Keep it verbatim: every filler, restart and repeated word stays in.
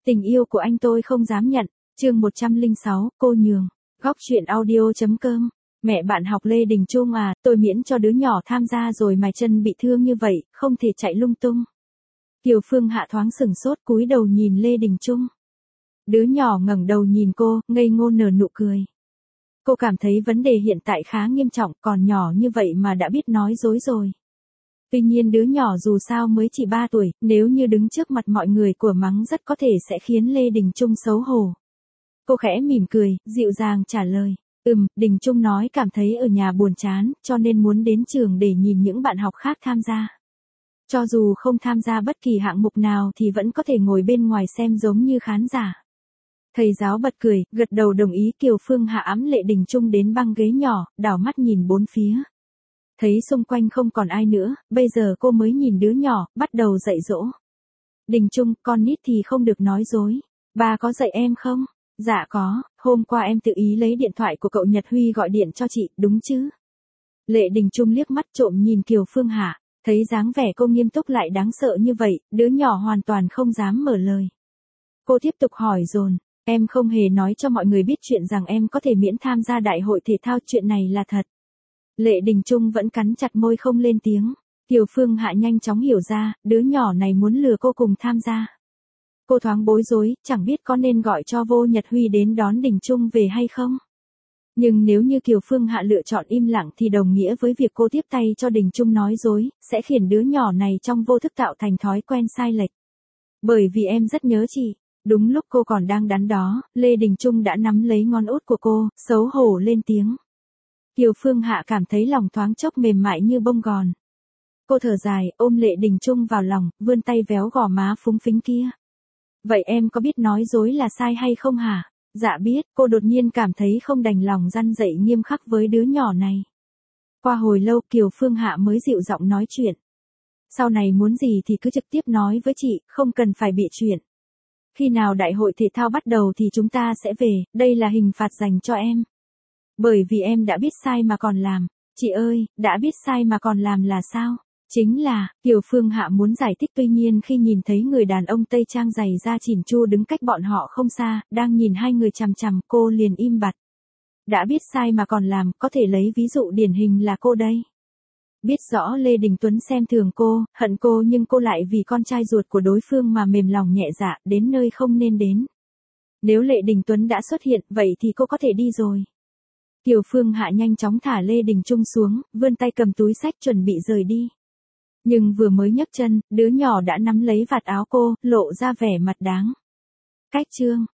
Tình yêu của anh tôi không dám nhận. Chương một trăm lẻ sáu, cô nhường. Góc truyện audio.com. Mẹ bạn học Lê Đình Trung à, tôi miễn cho đứa nhỏ tham gia rồi mài chân bị thương như vậy, không thể chạy lung tung. Kiều Phương Hạ thoáng sửng sốt cúi đầu nhìn Lê Đình Trung. Đứa nhỏ ngẩng đầu nhìn cô, ngây ngô nở nụ cười. Cô cảm thấy vấn đề hiện tại khá nghiêm trọng, còn nhỏ như vậy mà đã biết nói dối rồi. Tuy nhiên đứa nhỏ dù sao mới chỉ ba tuổi, nếu như đứng trước mặt mọi người của mắng rất có thể sẽ khiến Lê Đình Trung xấu hổ. Cô khẽ mỉm cười, dịu dàng trả lời. Ừm, Đình Trung nói cảm thấy ở nhà buồn chán, cho nên muốn đến trường để nhìn những bạn học khác tham gia. Cho dù không tham gia bất kỳ hạng mục nào thì vẫn có thể ngồi bên ngoài xem giống như khán giả. Thầy giáo bật cười, gật đầu đồng ý. Kiều Phương Hạ ẵm Lê Đình Trung đến băng ghế nhỏ, đảo mắt nhìn bốn phía. Thấy xung quanh không còn ai nữa, bây giờ cô mới nhìn đứa nhỏ, bắt đầu dạy dỗ. Đình Trung, con nít thì không được nói dối. Ba có dạy em không? Dạ có, hôm qua em tự ý lấy điện thoại của cậu Nhật Huy gọi điện cho chị, đúng chứ? Lê Đình Trung liếc mắt trộm nhìn Kiều Phương Hạ, thấy dáng vẻ cô nghiêm túc lại đáng sợ như vậy, đứa nhỏ hoàn toàn không dám mở lời. Cô tiếp tục hỏi dồn, em không hề nói cho mọi người biết chuyện rằng em có thể miễn tham gia đại hội thể thao, chuyện này là thật. Lê Đình Trung vẫn cắn chặt môi không lên tiếng. Kiều Phương Hạ nhanh chóng hiểu ra, đứa nhỏ này muốn lừa cô cùng tham gia. Cô thoáng bối rối, chẳng biết có nên gọi cho Vô Nhật Huy đến đón Đình Trung về hay không. Nhưng nếu như Kiều Phương Hạ lựa chọn im lặng thì đồng nghĩa với việc cô tiếp tay cho Đình Trung nói dối, sẽ khiến đứa nhỏ này trong vô thức tạo thành thói quen sai lệch. Bởi vì em rất nhớ chị. Đúng lúc cô còn đang đắn đo, Lê Đình Trung đã nắm lấy ngón út của cô, xấu hổ lên tiếng. Kiều Phương Hạ cảm thấy lòng thoáng chốc mềm mại như bông gòn. Cô thở dài, ôm Lê Đình Trung vào lòng, vươn tay véo gò má phúng phính kia. Vậy em có biết nói dối là sai hay không hả? Dạ biết, cô đột nhiên cảm thấy không đành lòng răn dạy nghiêm khắc với đứa nhỏ này. Qua hồi lâu Kiều Phương Hạ mới dịu giọng nói chuyện. Sau này muốn gì thì cứ trực tiếp nói với chị, không cần phải bịa chuyện. Khi nào đại hội thể thao bắt đầu thì chúng ta sẽ về, đây là hình phạt dành cho em. Bởi vì em đã biết sai mà còn làm. Chị ơi, đã biết sai mà còn làm là sao? Chính là, Kiều Phương Hạ muốn giải thích, tuy nhiên khi nhìn thấy người đàn ông Tây Trang giày da chỉn chu đứng cách bọn họ không xa, đang nhìn hai người chằm chằm, cô liền im bặt. Đã biết sai mà còn làm, có thể lấy ví dụ điển hình là cô đây. Biết rõ Lê Đình Tuấn xem thường cô, hận cô, nhưng cô lại vì con trai ruột của đối phương mà mềm lòng nhẹ dạ, đến nơi không nên đến. Nếu Lê Đình Tuấn đã xuất hiện, vậy thì cô có thể đi rồi. Kiều Phương Hạ nhanh chóng thả Lê Đình Trung xuống, vươn tay cầm túi xách chuẩn bị rời đi. Nhưng vừa mới nhấc chân, đứa nhỏ đã nắm lấy vạt áo cô, lộ ra vẻ mặt đáng. Cách chương.